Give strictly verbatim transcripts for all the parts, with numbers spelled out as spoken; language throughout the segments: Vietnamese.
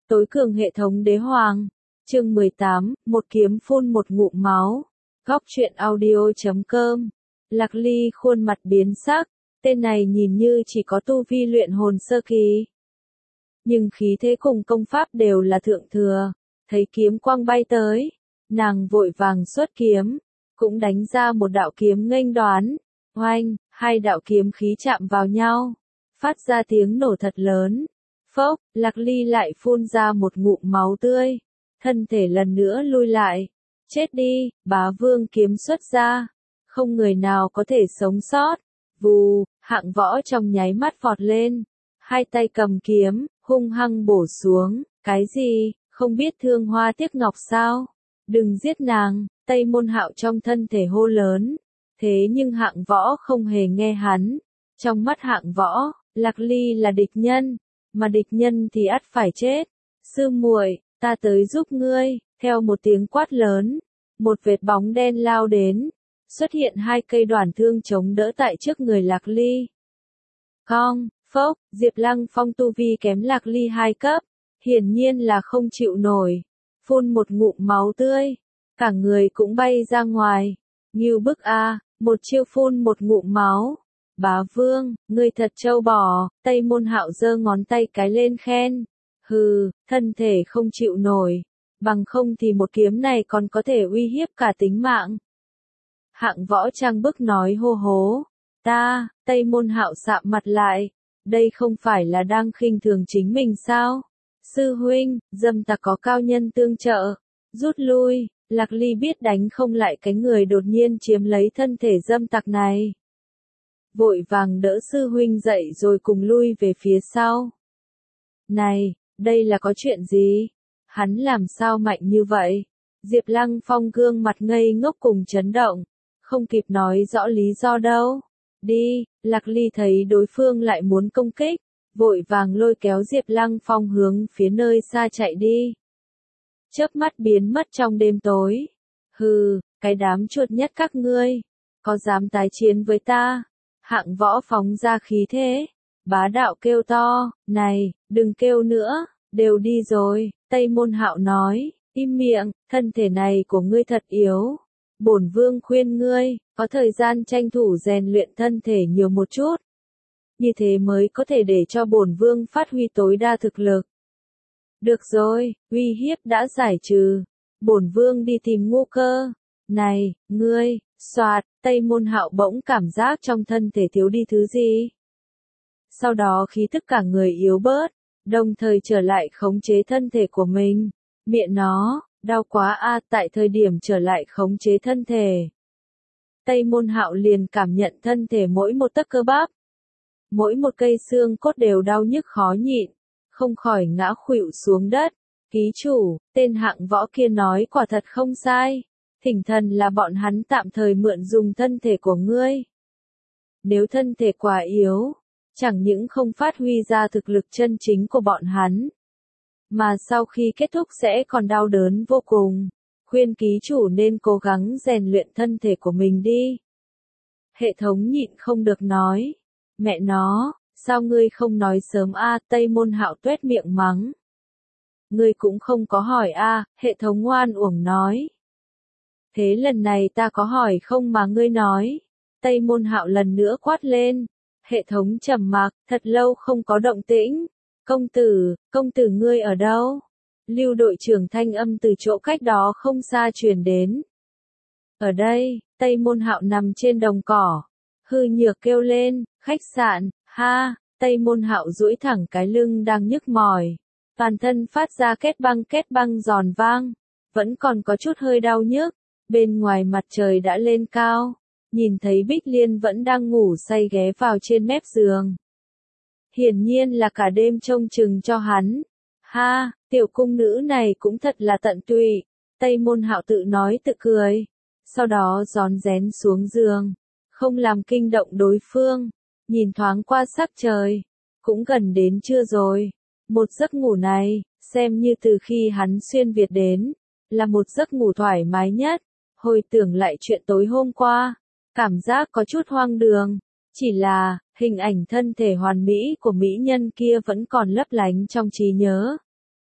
Tối cường hệ thống đế hoàng. Chương mười tám, một kiếm phun một ngụm máu. Góc truyện audio chấm com. Lạc Ly khuôn mặt biến sắc, tên này nhìn như chỉ có tu vi luyện hồn sơ kỳ. Nhưng khí thế cùng công pháp đều là thượng thừa, thấy kiếm quang bay tới, nàng vội vàng xuất kiếm, cũng đánh ra một đạo kiếm nghênh đoán, oanh, hai đạo kiếm khí chạm vào nhau, phát ra tiếng nổ thật lớn. Phốc, Lạc Ly lại phun ra một ngụm máu tươi, thân thể lần nữa lui lại. Chết đi, Bá Vương kiếm xuất ra, không người nào có thể sống sót. Vù, Hạng Võ trong nháy mắt vọt lên, hai tay cầm kiếm, hung hăng bổ xuống. Cái gì, không biết thương hoa tiếc ngọc sao? Đừng giết nàng, Tây Môn Hạo trong thân thể hô lớn. Thế nhưng Hạng Võ không hề nghe hắn. Trong mắt Hạng Võ, Lạc Ly là địch nhân, mà địch nhân thì ắt phải chết. Sư muội, ta tới giúp ngươi. Theo một tiếng quát lớn, một vệt bóng đen lao đến, xuất hiện hai cây đoản thương chống đỡ tại trước người Lạc Ly. Cong, phốc, Diệp Lăng Phong tu vi kém Lạc Ly hai cấp, hiển nhiên là không chịu nổi, phun một ngụm máu tươi, cả người cũng bay ra ngoài. Ngưu bức a, một chiêu phun một ngụm máu. Bá Vương, ngươi thật trâu bò. Tây Môn Hạo giơ ngón tay cái lên khen. Hừ, thân thể không chịu nổi, bằng không thì một kiếm này còn có thể uy hiếp cả tính mạng. Hạng Võ trang bức nói hô hố. Ta, Tây Môn Hạo sạm mặt lại, đây không phải là đang khinh thường chính mình sao? Sư huynh, dâm tặc có cao nhân tương trợ, rút lui. Lạc Ly biết đánh không lại cái người đột nhiên chiếm lấy thân thể dâm tặc này, vội vàng đỡ sư huynh dậy rồi cùng lui về phía sau. Này, đây là có chuyện gì? Hắn làm sao mạnh như vậy? Diệp Lăng Phong gương mặt ngây ngốc cùng chấn động, không kịp nói rõ lý do đâu. Đi, Lạc Ly thấy đối phương lại muốn công kích, vội vàng lôi kéo Diệp Lăng Phong hướng phía nơi xa chạy đi. Chớp mắt biến mất trong đêm tối. Hừ, cái đám chuột nhất các ngươi, có dám tái chiến với ta? Hạng Võ phóng ra khí thế, bá đạo kêu to. Này, đừng kêu nữa, đều đi rồi. Tây Môn Hạo nói, im miệng, thân thể này của ngươi thật yếu. Bổn Vương khuyên ngươi, có thời gian tranh thủ rèn luyện thân thể nhiều một chút. Như thế mới có thể để cho bổn Vương phát huy tối đa thực lực. Được rồi, uy hiếp đã giải trừ. Bổn Vương đi tìm Ngô Cơ. Này, ngươi, soạt, Tây Môn Hạo bỗng cảm giác trong thân thể thiếu đi thứ gì. Sau đó khí tức cả người yếu bớt, đồng thời trở lại khống chế thân thể của mình. Miệng nó, đau quá a. Tại thời điểm trở lại khống chế thân thể, Tây Môn Hạo liền cảm nhận thân thể mỗi một tấc cơ bắp, mỗi một cây xương cốt đều đau nhức khó nhịn, không khỏi ngã khuỵu xuống đất. Ký chủ, tên Hạng Võ kia nói quả thật không sai, thỉnh thần là bọn hắn tạm thời mượn dùng thân thể của ngươi. Nếu thân thể quá yếu, chẳng những không phát huy ra thực lực chân chính của bọn hắn, mà sau khi kết thúc sẽ còn đau đớn vô cùng. Khuyên ký chủ nên cố gắng rèn luyện thân thể của mình đi. Hệ thống nhịn không được nói. Mẹ nó, sao ngươi không nói sớm a? Tây Môn Hạo tuét miệng mắng. Ngươi cũng không có hỏi a? Hệ thống oan uổng nói. Thế lần này ta có hỏi không mà ngươi nói? Tây Môn Hạo lần nữa quát lên. Hệ thống trầm mặc, thật lâu không có động tĩnh. Công tử, công tử ngươi ở đâu? Lưu đội trưởng thanh âm từ chỗ cách đó không xa truyền đến. Ở đây, Tây Môn Hạo nằm trên đồng cỏ, hư nhược kêu lên. Khách sạn, ha. Tây Môn Hạo duỗi thẳng cái lưng đang nhức mỏi, toàn thân phát ra kết băng kết băng giòn vang, vẫn còn có chút hơi đau nhức. Bên ngoài mặt trời đã lên cao, nhìn thấy Bích Liên vẫn đang ngủ say ghé vào trên mép giường. Hiển nhiên là cả đêm trông chừng cho hắn. Ha, tiểu cung nữ này cũng thật là tận tụy. Tây Môn Hạo tự nói tự cười, sau đó rón rén xuống giường, không làm kinh động đối phương, nhìn thoáng qua sắc trời, cũng gần đến trưa rồi. Một giấc ngủ này, xem như từ khi hắn xuyên Việt đến, là một giấc ngủ thoải mái nhất. Hồi tưởng lại chuyện tối hôm qua, cảm giác có chút hoang đường, chỉ là hình ảnh thân thể hoàn mỹ của mỹ nhân kia vẫn còn lấp lánh trong trí nhớ.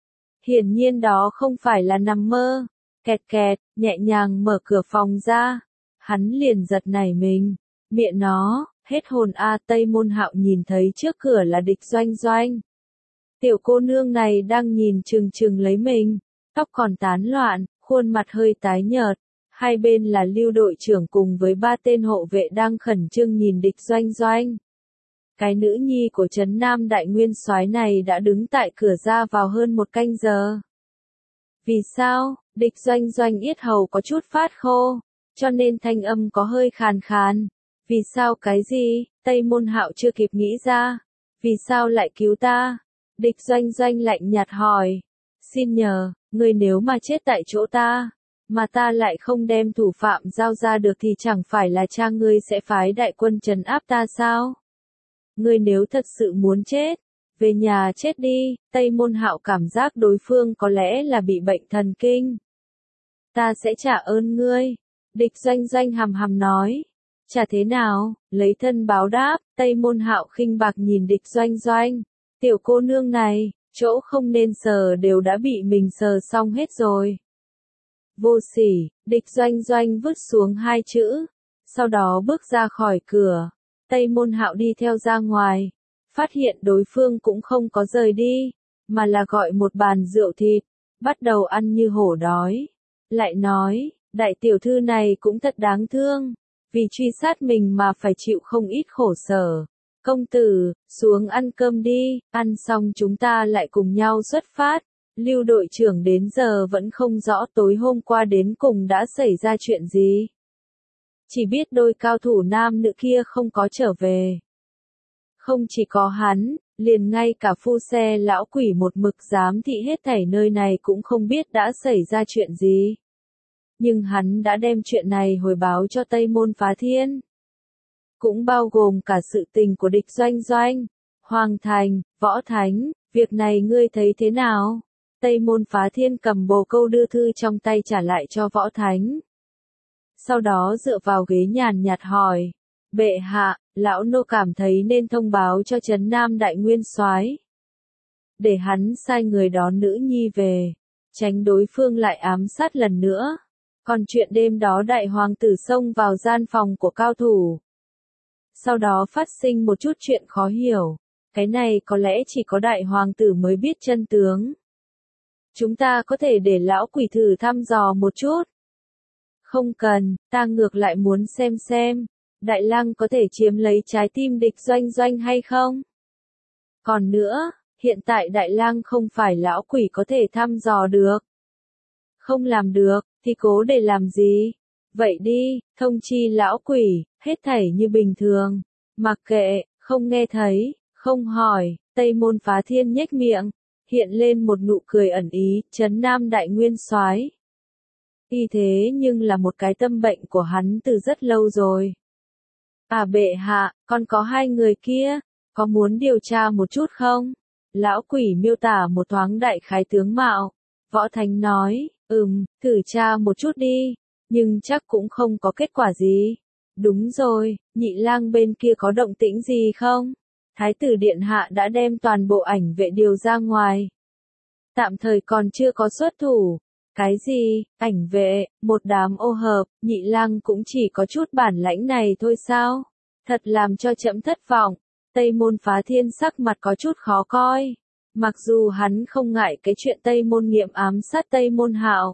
Hiển nhiên đó không phải là nằm mơ. Kẹt kẹt, nhẹ nhàng mở cửa phòng ra. Hắn liền giật nảy mình. Miệng nó, hết hồn a. Tây Môn Hạo nhìn thấy trước cửa là Địch Doanh Doanh. Tiểu cô nương này đang nhìn chừng chừng lấy mình, tóc còn tán loạn, khuôn mặt hơi tái nhợt. Hai bên là Lưu đội trưởng cùng với ba tên hộ vệ đang khẩn trương nhìn Địch Doanh Doanh. Cái nữ nhi của Trấn Nam Đại Nguyên Soái này đã đứng tại cửa ra vào hơn một canh giờ. Vì sao? Địch Doanh Doanh yết hầu có chút phát khô, cho nên thanh âm có hơi khàn khàn. Vì sao cái gì? Tây Môn Hạo chưa kịp nghĩ ra. Vì sao lại cứu ta? Địch Doanh Doanh lạnh nhạt hỏi. Xin nhờ, ngươi nếu mà chết tại chỗ ta, mà ta lại không đem thủ phạm giao ra được thì chẳng phải là cha ngươi sẽ phái đại quân trấn áp ta sao? Ngươi nếu thật sự muốn chết, về nhà chết đi. Tây Môn Hạo cảm giác đối phương có lẽ là bị bệnh thần kinh. Ta sẽ trả ơn ngươi. Địch Doanh Doanh hằm hằm nói. Trả thế nào? Lấy thân báo đáp. Tây Môn Hạo khinh bạc nhìn Địch Doanh Doanh. Tiểu cô nương này, chỗ không nên sờ đều đã bị mình sờ xong hết rồi. Vô sỉ. Địch Doanh Doanh vứt xuống hai chữ, sau đó bước ra khỏi cửa. Tây Môn Hạo đi theo ra ngoài, phát hiện đối phương cũng không có rời đi, mà là gọi một bàn rượu thịt, bắt đầu ăn như hổ đói. Lại nói, đại tiểu thư này cũng thật đáng thương, vì truy sát mình mà phải chịu không ít khổ sở. Công tử, xuống ăn cơm đi, ăn xong chúng ta lại cùng nhau xuất phát. Lưu đội trưởng đến giờ vẫn không rõ tối hôm qua đến cùng đã xảy ra chuyện gì. Chỉ biết đôi cao thủ nam nữ kia không có trở về. Không chỉ có hắn, liền ngay cả phu xe lão quỷ một mực giám thị hết thảy nơi này cũng không biết đã xảy ra chuyện gì. Nhưng hắn đã đem chuyện này hồi báo cho Tây Môn Phá Thiên. Cũng bao gồm cả sự tình của Địch Doanh Doanh, Hoàng Thành, Võ Thánh, việc này ngươi thấy thế nào? Tây Môn Phá Thiên cầm bồ câu đưa thư trong tay trả lại cho Võ Thánh. Sau đó dựa vào ghế nhàn nhạt hỏi, bệ hạ, lão nô cảm thấy nên thông báo cho Trấn Nam Đại Nguyên Soái, để hắn sai người đón nữ nhi về, tránh đối phương lại ám sát lần nữa. Còn chuyện đêm đó đại hoàng tử xông vào gian phòng của cao thủ, sau đó phát sinh một chút chuyện khó hiểu, cái này có lẽ chỉ có đại hoàng tử mới biết chân tướng. Chúng ta có thể để lão quỷ thử thăm dò một chút. Không cần, ta ngược lại muốn xem xem, Đại Lăng có thể chiếm lấy trái tim Địch Doanh Doanh hay không? Còn nữa, hiện tại Đại Lăng không phải lão quỷ có thể thăm dò được. Không làm được, thì cố để làm gì? Vậy đi, thông chi lão quỷ, hết thảy như bình thường. Mặc kệ, không nghe thấy, không hỏi. Tây Môn Phá Thiên nhếch miệng, hiện lên một nụ cười ẩn ý. Trấn Nam Đại Nguyên Soái, y thế nhưng là một cái tâm bệnh của hắn từ rất lâu rồi. À bệ hạ, còn có hai người kia, có muốn điều tra một chút không? Lão quỷ miêu tả một thoáng đại khái tướng mạo. Võ Thánh nói, ừm, thử tra một chút đi, nhưng chắc cũng không có kết quả gì. Đúng rồi, Nhị Lang bên kia có động tĩnh gì không? Thái tử điện hạ đã đem toàn bộ ảnh vệ điều ra ngoài. Tạm thời còn chưa có xuất thủ. Cái gì? Ảnh vệ, một đám ô hợp, Nhị Lang cũng chỉ có chút bản lãnh này thôi sao? Thật làm cho trẫm thất vọng. Tây Môn Phá Thiên sắc mặt có chút khó coi. Mặc dù hắn không ngại cái chuyện Tây Môn Nghiệm ám sát Tây Môn Hạo.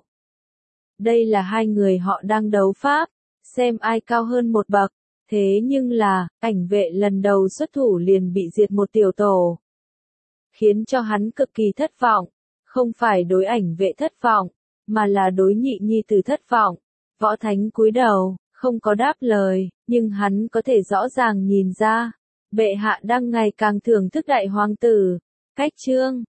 Đây là hai người họ đang đấu pháp, xem ai cao hơn một bậc. Thế nhưng là, ảnh vệ lần đầu xuất thủ liền bị diệt một tiểu tổ. Khiến cho hắn cực kỳ thất vọng. Không phải đối ảnh vệ thất vọng, mà là đối nhị nhi tử thất vọng. Võ Thánh cúi đầu, không có đáp lời, nhưng hắn có thể rõ ràng nhìn ra. Bệ hạ đang ngày càng thưởng thức đại hoàng tử. Cách chương